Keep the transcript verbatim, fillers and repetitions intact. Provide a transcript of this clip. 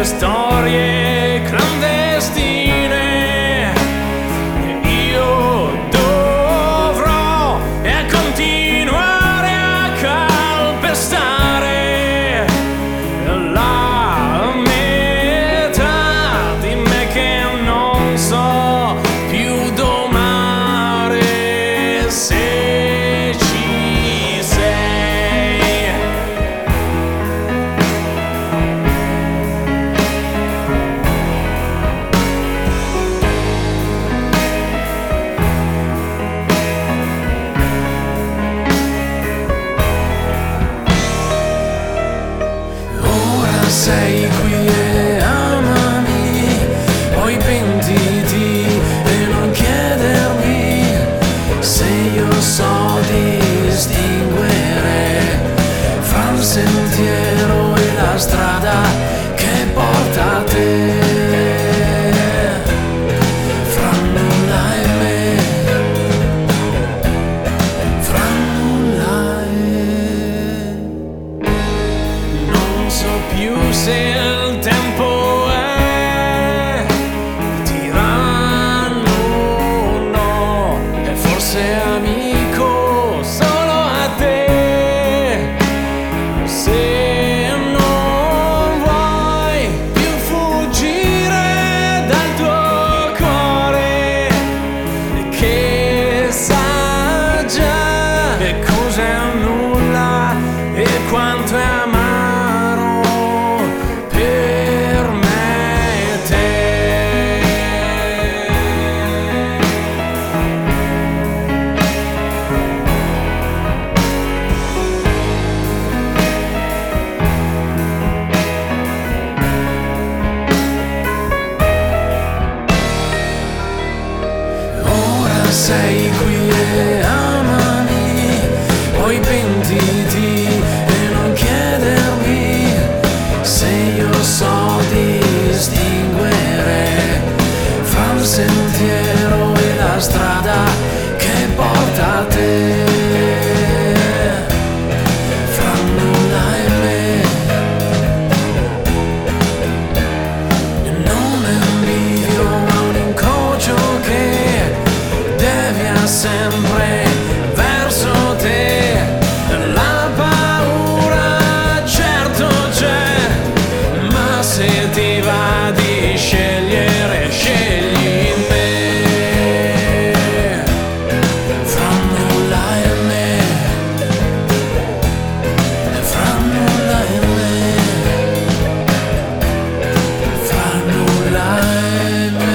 storie clandestine. Io dovrò e continuare a calpestare la metà di me che non so più domare. Se ci sei, ora sei qui e amami, poi pentiti e non chiedermi se io so distinguere fra il sentiero e la strada che porta a te, fra nulla e me, fra nulla e non so più se il tempo è tiranno o no, e forse amico solo a te. Se non vuoi più fuggire dal tuo cuore, che sa già che cos'è nulla e quanto è amaro per me e te. Ora sei qui e amami, poi pentiti e non chiedermi se io so distinguere fra il sentiero e la strada che porta a te, fra nulla e me. Non è un bivio ma un incrocio che devia sempre verso te. La paura certo c'è, ma se ti va di scegliere, scegli me, fra nulla e me, fra nulla e me, fra nulla e me.